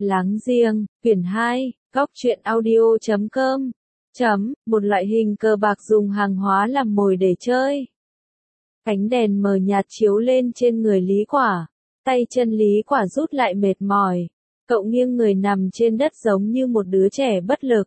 Láng giềng, quyển 2, góc truyện audio.com. Một loại hình cờ bạc dùng hàng hóa làm mồi để chơi. Ánh đèn mờ nhạt chiếu lên trên người Lý Quả. Tay chân Lý Quả rút lại mệt mỏi. Cậu nghiêng người nằm trên đất giống như một đứa trẻ bất lực.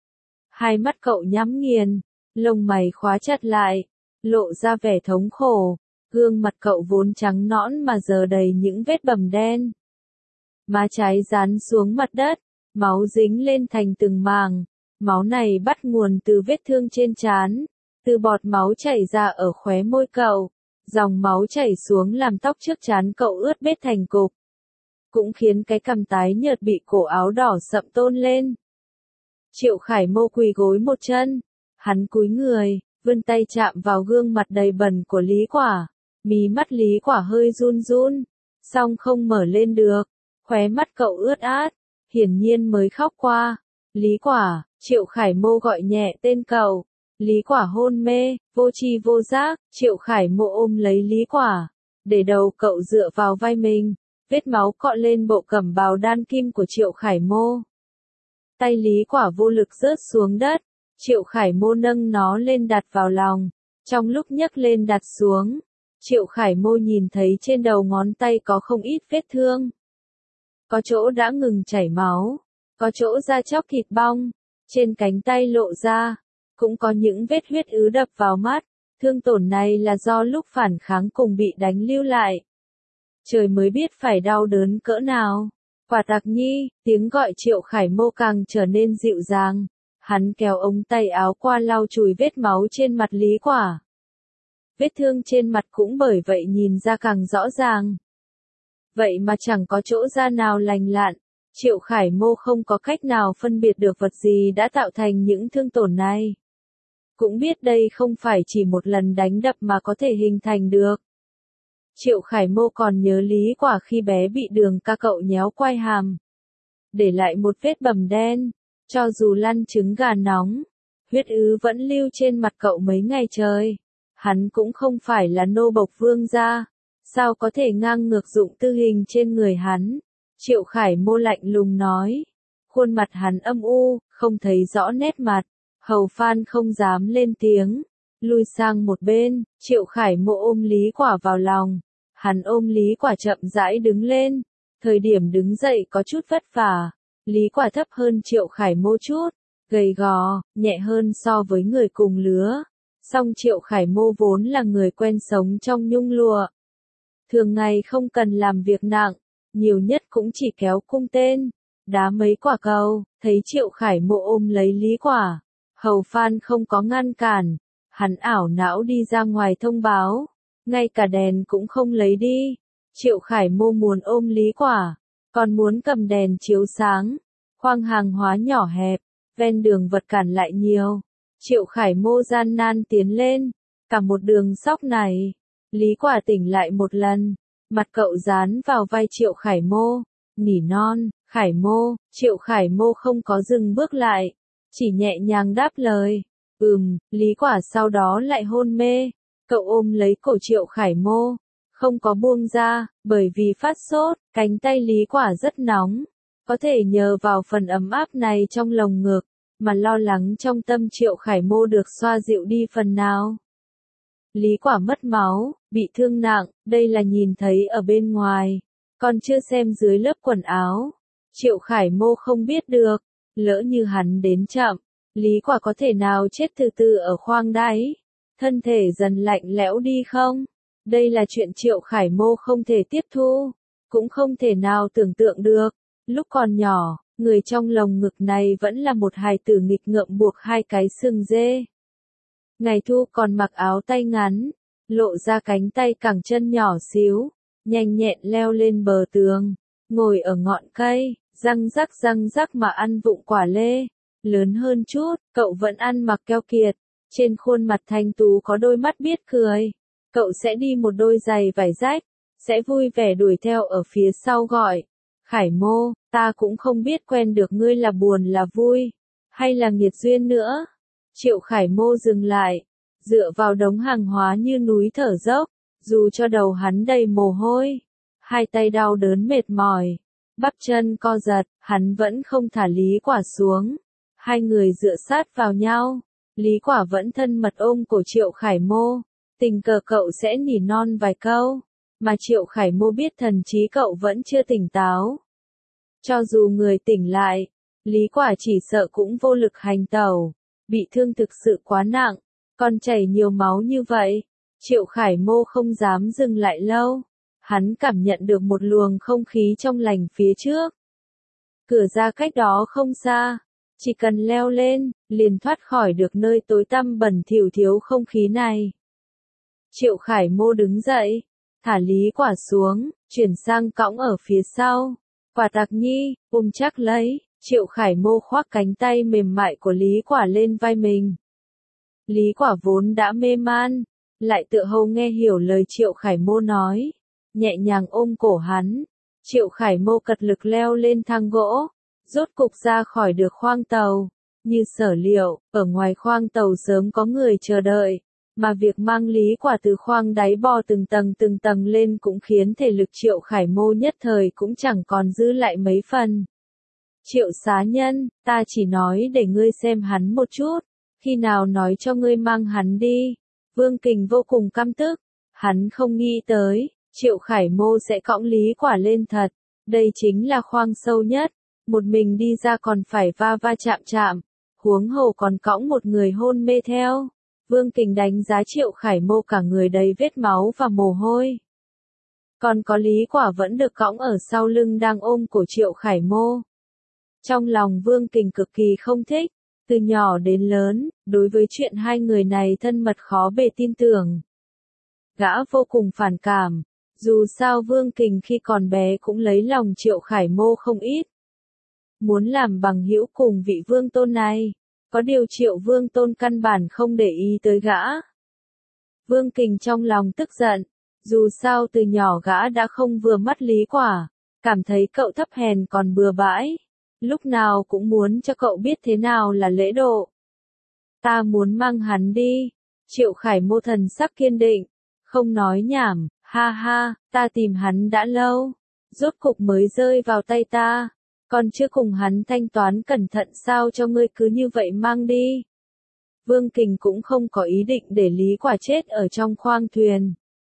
Hai mắt cậu nhắm nghiền, lông mày khóa chặt lại, lộ ra vẻ thống khổ. Gương mặt cậu vốn trắng nõn mà giờ đầy những vết bầm đen. Má trái dán xuống mặt đất, máu dính lên thành từng màng. Máu này bắt nguồn từ vết thương trên trán, từ bọt máu chảy ra ở khóe môi cậu. Dòng máu chảy xuống làm tóc trước trán cậu ướt bết thành cục. Cũng khiến cái cằm tái nhợt bị cổ áo đỏ sậm tôn lên. Triệu Khải Mô quỳ gối một chân. Hắn cúi người, vươn tay chạm vào gương mặt đầy bẩn của Lý Quả. Mí mắt Lý Quả hơi run run, song không mở lên được. Khóe mắt cậu ướt át, hiển nhiên mới khóc qua. Lý Quả, Triệu Khải Mô gọi nhẹ tên cậu. Lý Quả hôn mê, vô tri vô giác. Triệu Khải Mô ôm lấy Lý Quả, để đầu cậu dựa vào vai mình. Vết máu cọ lên bộ cẩm bào đan kim của Triệu Khải Mô. Tay Lý Quả vô lực rớt xuống đất. Triệu Khải Mô nâng nó lên đặt vào lòng. Trong lúc nhấc lên đặt xuống, Triệu Khải Mô nhìn thấy trên đầu ngón tay có không ít vết thương. Có chỗ đã ngừng chảy máu, có chỗ da chóc thịt bong, trên cánh tay lộ ra, cũng có những vết huyết ứ đập vào mắt. Thương tổn này là do lúc phản kháng cùng bị đánh lưu lại. Trời mới biết phải đau đớn cỡ nào. Quả Tạc Nhi, tiếng gọi Triệu Khải Mô càng trở nên dịu dàng. Hắn kéo ống tay áo qua lau chùi vết máu trên mặt Lý Quả. Vết thương trên mặt cũng bởi vậy nhìn ra càng rõ ràng. Vậy mà chẳng có chỗ da nào lành lặn. Triệu Khải Mô không có cách nào phân biệt được vật gì đã tạo thành những thương tổn này. Cũng biết đây không phải chỉ một lần đánh đập mà có thể hình thành được. Triệu Khải Mô còn nhớ Lý Quả khi bé bị Đường Ca cậu nhéo quai hàm, để lại một vết bầm đen. Cho dù lăn trứng gà nóng, huyết ứ vẫn lưu trên mặt cậu mấy ngày trời. Hắn cũng không phải là nô bộc vương gia, sao có thể ngang ngược dụng tư hình trên người hắn. Triệu Khải Mô lạnh lùng nói. Khuôn mặt hắn âm u, không thấy rõ nét mặt. Hầu Phan không dám lên tiếng, lui sang một bên. Triệu Khải Mô ôm Lý Quả vào lòng. Hắn ôm Lý Quả chậm rãi đứng lên. Thời điểm đứng dậy có chút vất vả. Lý Quả thấp hơn Triệu Khải Mô chút, gầy gò, nhẹ hơn so với người cùng lứa. Song Triệu Khải Mô vốn là người quen sống trong nhung lụa. Thường ngày không cần làm việc nặng, nhiều nhất cũng chỉ kéo cung tên, đá mấy quả cầu. Thấy Triệu Khải Mô ôm lấy Lý Quả, Hầu Phan không có ngăn cản. Hắn ảo não đi ra ngoài thông báo, ngay cả đèn cũng không lấy đi. Triệu Khải Mô muốn ôm Lý Quả, còn muốn cầm đèn chiếu sáng. Khoang hàng hóa nhỏ hẹp, ven đường vật cản lại nhiều. Triệu Khải Mô gian nan tiến lên, cả một đường sóc này. Lý Quả tỉnh lại một lần, mặt cậu dán vào vai Triệu Khải Mô, nỉ non, Khải Mô. Triệu Khải Mô không có dừng bước lại, chỉ nhẹ nhàng đáp lời, Lý Quả sau đó lại hôn mê. Cậu ôm lấy cổ Triệu Khải Mô, không có buông ra, bởi vì phát sốt, cánh tay Lý Quả rất nóng. Có thể nhờ vào phần ấm áp này trong lồng ngực, mà lo lắng trong tâm Triệu Khải Mô được xoa dịu đi phần nào. Lý Quả mất máu, bị thương nặng, đây là nhìn thấy ở bên ngoài, còn chưa xem dưới lớp quần áo. Triệu Khải Mô không biết được, lỡ như hắn đến chậm, Lý Quả có thể nào chết từ từ ở khoang đáy, thân thể dần lạnh lẽo đi không? Đây là chuyện Triệu Khải Mô không thể tiếp thu, cũng không thể nào tưởng tượng được. Lúc còn nhỏ, người trong lồng ngực này vẫn là một hài tử nghịch ngợm buộc hai cái sừng dê. Ngày thu còn mặc áo tay ngắn, lộ ra cánh tay cẳng chân nhỏ xíu, nhanh nhẹn leo lên bờ tường, ngồi ở ngọn cây, răng rắc mà ăn vụng quả lê. Lớn hơn chút, cậu vẫn ăn mặc keo kiệt, trên khuôn mặt thanh tú có đôi mắt biết cười. Cậu sẽ đi một đôi giày vải rách, sẽ vui vẻ đuổi theo ở phía sau gọi, Khải Mô, ta cũng không biết quen được ngươi là buồn là vui, hay là nghiệt duyên nữa. Triệu Khải Mô dừng lại, dựa vào đống hàng hóa như núi thở dốc, dù cho đầu hắn đầy mồ hôi, hai tay đau đớn mệt mỏi, Bắp chân co giật, hắn vẫn không thả Lý Quả xuống. Hai người dựa sát vào nhau. Lý Quả vẫn thân mật ôm cổ Triệu Khải Mô. Tình cờ cậu sẽ nỉ non vài câu. Mà Triệu Khải Mô biết thần trí cậu vẫn chưa tỉnh táo. Cho dù người tỉnh lại, Lý Quả chỉ sợ cũng vô lực hành tẩu. Bị thương thực sự quá nặng, còn chảy nhiều máu như vậy. Triệu Khải Mô không dám dừng lại lâu. Hắn cảm nhận được một luồng không khí trong lành phía trước. Cửa ra cách đó không xa. Chỉ cần leo lên, liền thoát khỏi được nơi tối tăm bẩn thỉu thiếu không khí này. Triệu Khải Mô đứng dậy, thả Lý Quả xuống, chuyển sang cõng ở phía sau. Quả Tạc Nhi, ôm chắc lấy. Triệu Khải Mô khoác cánh tay mềm mại của Lý Quả lên vai mình. Lý Quả vốn đã mê man, lại tựa hồ nghe hiểu lời Triệu Khải Mô nói, nhẹ nhàng ôm cổ hắn. Triệu Khải Mô cật lực leo lên thang gỗ, rốt cục ra khỏi được khoang tàu. Như sở liệu, ở ngoài khoang tàu sớm có người chờ đợi, mà việc mang Lý Quả từ khoang đáy bò từng tầng lên cũng khiến thể lực Triệu Khải Mô nhất thời cũng chẳng còn giữ lại mấy phần. Triệu xá nhân, ta chỉ nói để ngươi xem hắn một chút, khi nào nói cho ngươi mang hắn đi. Vương Kình vô cùng căm tức, hắn không nghĩ tới, Triệu Khải Mô sẽ cõng Lý Quả lên thật, đây chính là khoang sâu nhất, một mình đi ra còn phải va va chạm, huống hồ còn cõng một người hôn mê theo. Vương Kình đánh giá Triệu Khải Mô cả người đầy vết máu và mồ hôi. Còn có Lý Quả vẫn được cõng ở sau lưng đang ôm cổ Triệu Khải Mô. Trong lòng Vương Kình cực kỳ không thích, từ nhỏ đến lớn, đối với chuyện hai người này thân mật khó bề tin tưởng. Gã vô cùng phản cảm, dù sao Vương Kình khi còn bé cũng lấy lòng Triệu Khải Mô không ít. Muốn làm bằng hữu cùng vị Vương Tôn này, có điều Triệu Vương Tôn căn bản không để ý tới gã. Vương Kình trong lòng tức giận, dù sao từ nhỏ gã đã không vừa mắt Lý Quả, cảm thấy cậu thấp hèn còn bừa bãi. Lúc nào cũng muốn cho cậu biết thế nào là lễ độ. Ta muốn mang hắn đi. Triệu Khải Mô thần sắc kiên định, không nói nhảm, ha ha, ta tìm hắn đã lâu, rốt cục mới rơi vào tay ta, còn chưa cùng hắn thanh toán cẩn thận sao cho ngươi cứ như vậy mang đi. Vương Kình cũng không có ý định để Lý Quả chết ở trong khoang thuyền.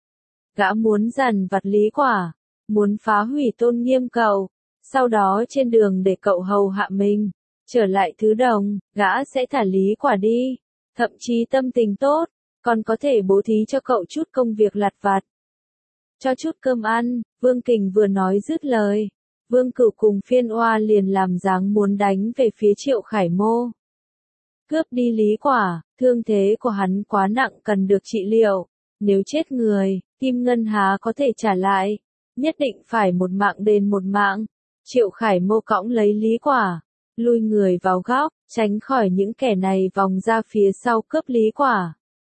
Gã muốn dằn vặt Lý Quả, muốn phá hủy tôn nghiêm cậu. Sau đó trên đường để cậu hầu hạ mình, trở lại Thứ Đồng, gã sẽ thả Lý Quả đi, thậm chí tâm tình tốt, còn có thể bố thí cho cậu chút công việc lặt vặt. Cho chút cơm ăn, Vương Kình vừa nói dứt lời, Vương Cửu cùng Phiên Oa liền làm dáng muốn đánh về phía Triệu Khải Mô. Cướp đi Lý Quả, thương thế của hắn quá nặng cần được trị liệu, nếu chết người, Kim Ngân há có thể trả lại, nhất định phải một mạng đền một mạng. Triệu Khải Mô cõng lấy Lý Quả, lui người vào góc, tránh khỏi những kẻ này vòng ra phía sau cướp Lý Quả.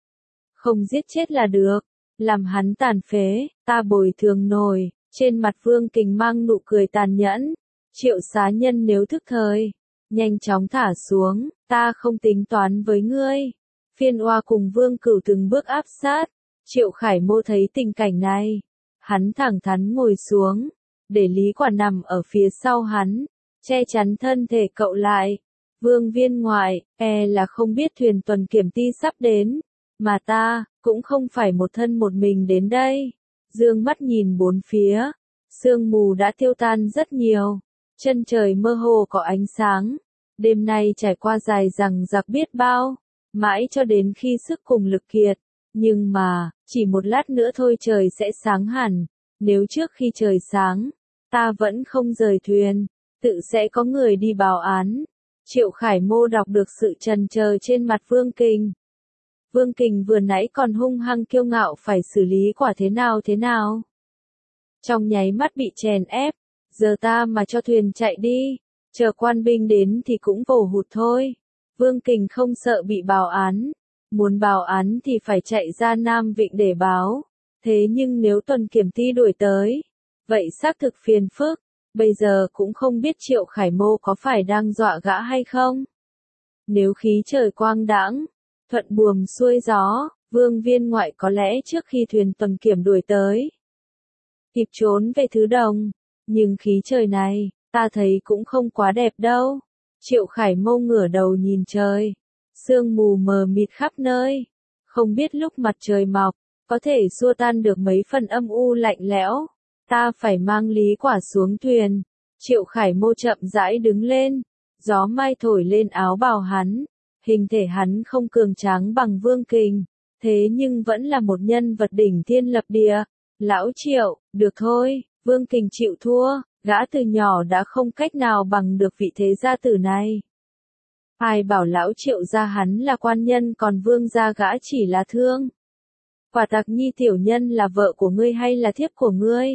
Không giết chết là được, làm hắn tàn phế, ta bồi thường nổi. Trên mặt Vương Kình mang nụ cười tàn nhẫn. Triệu xá nhân nếu thức thời, nhanh chóng thả xuống, ta không tính toán với ngươi. Phiên Oa cùng Vương Cửu từng bước áp sát. Triệu Khải Mô thấy tình cảnh này, hắn thẳng thắn ngồi xuống, để Lý Quả nằm ở phía sau hắn, che chắn thân thể cậu lại. Vương Viên Ngoại, là không biết thuyền tuần kiểm ti sắp đến, mà ta, cũng không phải một thân một mình đến đây. Dương mắt nhìn bốn phía, sương mù đã tiêu tan rất nhiều, chân trời mơ hồ có ánh sáng, đêm nay trải qua dài dằng dặc biết bao, mãi cho đến khi sức cùng lực kiệt, nhưng mà, chỉ một lát nữa thôi trời sẽ sáng hẳn, nếu trước khi trời sáng, ta vẫn không rời thuyền, tự sẽ có người đi báo án. Triệu Khải Mô đọc được sự trần chờ trên mặt Vương Kình. Vương Kình vừa nãy còn hung hăng kiêu ngạo phải xử lý Quả thế nào. Trong nháy mắt bị chèn ép, giờ ta mà cho thuyền chạy đi, chờ quan binh đến thì cũng vồ hụt thôi. Vương Kình không sợ bị báo án, muốn báo án thì phải chạy ra Nam Vịnh để báo, thế nhưng nếu tuần kiểm ti đuổi tới, vậy xác thực phiền phức, bây giờ cũng không biết Triệu Khải Mô có phải đang dọa gã hay không. Nếu khí trời quang đãng, thuận buồm xuôi gió, Vương Viên Ngoại có lẽ trước khi thuyền tuần kiểm đuổi tới, kịp trốn về Thứ Đồng, Nhưng khí trời này, ta thấy cũng không quá đẹp đâu. Triệu Khải Mâu ngửa đầu nhìn trời. Sương mù mờ mịt khắp nơi. Không biết lúc mặt trời mọc, có thể xua tan được mấy phần âm u lạnh lẽo. Ta phải mang Lý Quả xuống thuyền. Triệu Khải Mâu chậm rãi đứng lên. Gió mai thổi lên áo bào hắn. Hình thể hắn không cường tráng bằng Vương Kình. Thế nhưng vẫn là một nhân vật đỉnh thiên lập địa. Lão Triệu, được thôi, Vương Kình chịu thua. Gã từ nhỏ đã không cách nào bằng được vị thế gia tử này. Ai bảo lão Triệu gia hắn là quan nhân còn Vương gia gã chỉ là thương. Quả Tặc Nhi tiểu nhân là vợ của ngươi hay là thiếp của ngươi?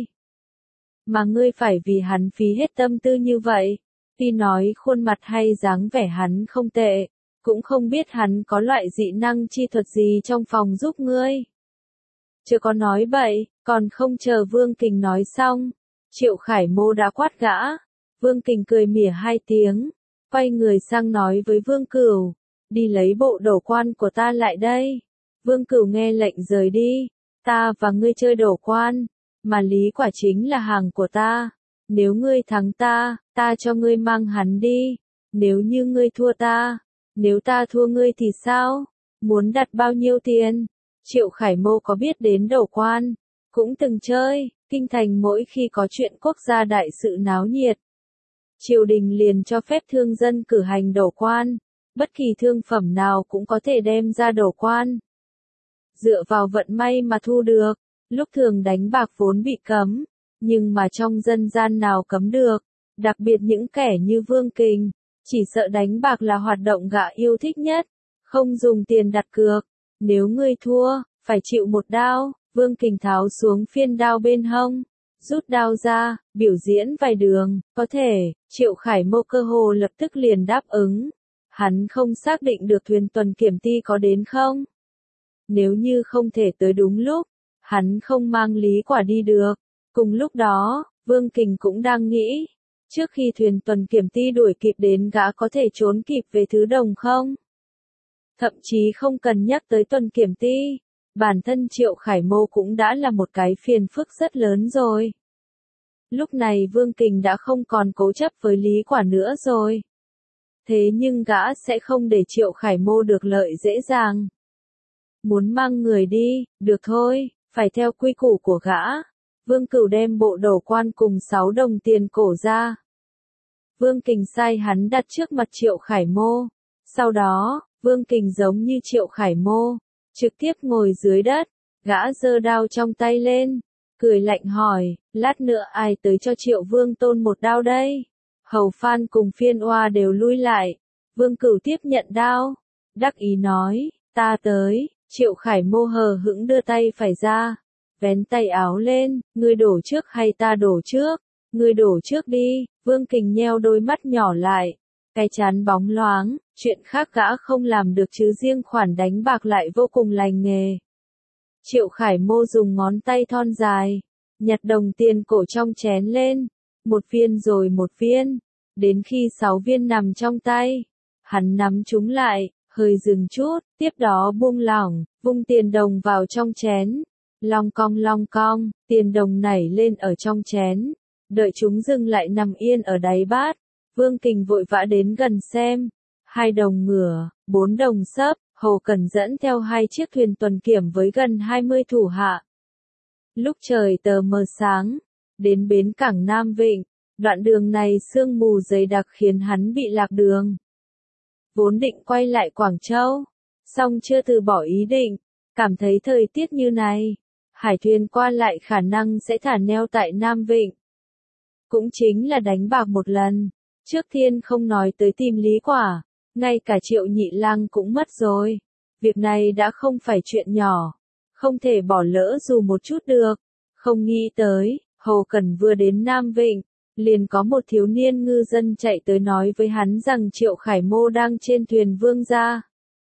Mà ngươi phải vì hắn phí hết tâm tư như vậy. Tuy nói khuôn mặt hay dáng vẻ hắn không tệ, cũng không biết hắn có loại dị năng chi thuật gì trong phòng giúp ngươi. Chưa có nói bậy, còn không chờ Vương Kình nói xong. Triệu Khải Mô đã quát gã. Vương Kình cười mỉa hai tiếng, quay người sang nói với Vương Cửu, đi lấy bộ đổ quan của ta lại đây. Vương Cửu nghe lệnh rời đi, ta và ngươi chơi đổ quan, mà Lý Quả chính là hàng của ta. Nếu ngươi thắng ta, ta cho ngươi mang hắn đi. Nếu như ngươi thua ta, nếu ta thua ngươi thì sao? Muốn đặt bao nhiêu tiền? Triệu Khải Mô có biết đến đổ quan, cũng từng chơi. Kinh thành mỗi khi có chuyện quốc gia đại sự náo nhiệt, triều đình liền cho phép thương dân cử hành đổ quan, bất kỳ thương phẩm nào cũng có thể đem ra đổ quan. Dựa vào vận may mà thu được, lúc thường đánh bạc vốn bị cấm, nhưng mà trong dân gian nào cấm được, đặc biệt những kẻ như Vương Kình, chỉ sợ đánh bạc là hoạt động gã yêu thích nhất, không dùng tiền đặt cược, nếu ngươi thua, phải chịu một đao. Vương Kình tháo xuống phiên đao bên hông, rút đao ra, biểu diễn vài đường, có thể. Triệu Khải Mô cơ hồ lập tức liền đáp ứng. Hắn không xác định được thuyền tuần kiểm ty có đến không. Nếu như không thể tới đúng lúc, hắn không mang Lý Quả đi được. Cùng lúc đó, Vương Kình cũng đang nghĩ, trước khi thuyền tuần kiểm ty đuổi kịp đến gã có thể trốn kịp về Thứ Đồng không? Thậm chí không cần nhắc tới tuần kiểm ty. Bản thân Triệu Khải Mô cũng đã là một cái phiền phức rất lớn rồi. Lúc này Vương Kình đã không còn cố chấp với Lý Quả nữa rồi. Thế nhưng gã sẽ không để Triệu Khải Mô được lợi dễ dàng. Muốn mang người đi, được thôi, phải theo quy củ của gã. Vương Cửu đem bộ đổ quan cùng 6 đồng tiền cổ ra. Vương Kình sai hắn đặt trước mặt Triệu Khải Mô. Sau đó, Vương Kình giống như Triệu Khải Mô, trực tiếp ngồi dưới đất, gã giơ đao trong tay lên, cười lạnh hỏi, lát nữa ai tới cho Triệu Vương Tôn một đao đây? Hầu Phan cùng Phiên Oa đều lui lại, Vương Cửu tiếp nhận đao, đắc ý nói, ta tới. Triệu Khải Mô hờ hững đưa tay phải ra, vén tay áo lên, ngươi đổ trước hay ta đổ trước? Ngươi đổ trước đi. Vương Kình nheo đôi mắt nhỏ lại, cái trán bóng loáng, chuyện khác gã không làm được chứ riêng khoản đánh bạc lại vô cùng lành nghề. Triệu Khải Mô dùng ngón tay thon dài, nhặt đồng tiền cổ trong chén lên, một viên rồi một viên, đến khi 6 viên nằm trong tay, hắn nắm chúng lại, hơi dừng chút, tiếp đó buông lỏng, vung tiền đồng vào trong chén, long cong, tiền đồng nảy lên ở trong chén, đợi chúng dừng lại nằm yên ở đáy bát. Vương Kình vội vã đến gần xem, 2 đồng ngửa, 4 đồng xấp, Hồ Cẩn dẫn theo 2 chiếc thuyền tuần kiểm với gần 20 thủ hạ. Lúc trời tờ mờ sáng, đến bến cảng Nam Vịnh, đoạn đường này sương mù dày đặc khiến hắn bị lạc đường. Vốn định quay lại Quảng Châu, song chưa từ bỏ ý định, cảm thấy thời tiết như này, hải thuyền qua lại khả năng sẽ thả neo tại Nam Vịnh. Cũng chính là đánh bạc một lần. Trước tiên không nói tới tìm Lý Quả, ngay cả Triệu Nhị Lang cũng mất rồi. Việc này đã không phải chuyện nhỏ, không thể bỏ lỡ dù một chút được. Không nghĩ tới, Hồ Cẩn vừa đến Nam Vịnh, liền có một thiếu niên ngư dân chạy tới nói với hắn rằng Triệu Khải Mô đang trên thuyền Vương gia.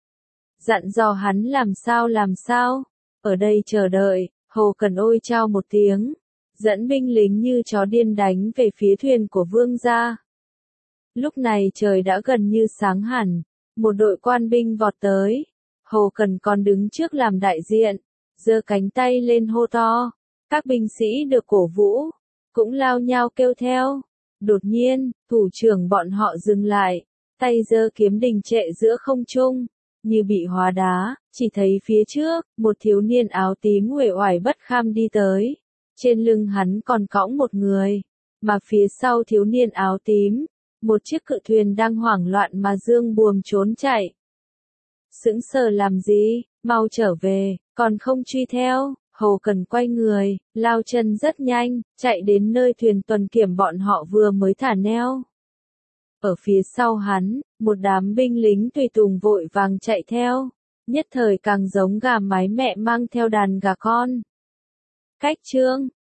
Dặn dò hắn làm sao, ở đây chờ đợi. Hồ Cẩn ôi chao một tiếng, dẫn binh lính như chó điên đánh về phía thuyền của Vương gia. Lúc này trời đã gần như sáng hẳn, một đội quan binh vọt tới. Hồ Cẩn còn đứng trước làm đại diện, giơ cánh tay lên hô to. Các binh sĩ được cổ vũ, cũng lao nhao kêu theo. Đột nhiên, thủ trưởng bọn họ dừng lại, tay giơ kiếm đình trệ giữa không trung, như bị hóa đá, chỉ thấy phía trước, một thiếu niên áo tím uể oải bất kham đi tới. Trên lưng hắn còn cõng một người, mà phía sau thiếu niên áo tím, một chiếc cự thuyền đang hoảng loạn mà dương buồm trốn chạy. Sững sờ làm gì, mau trở về, còn không truy theo. Hầu Cần quay người, lao chân rất nhanh, chạy đến nơi thuyền tuần kiểm bọn họ vừa mới thả neo. Ở phía sau hắn, một đám binh lính tùy tùng vội vàng chạy theo, nhất thời càng giống gà mái mẹ mang theo đàn gà con. Cách chương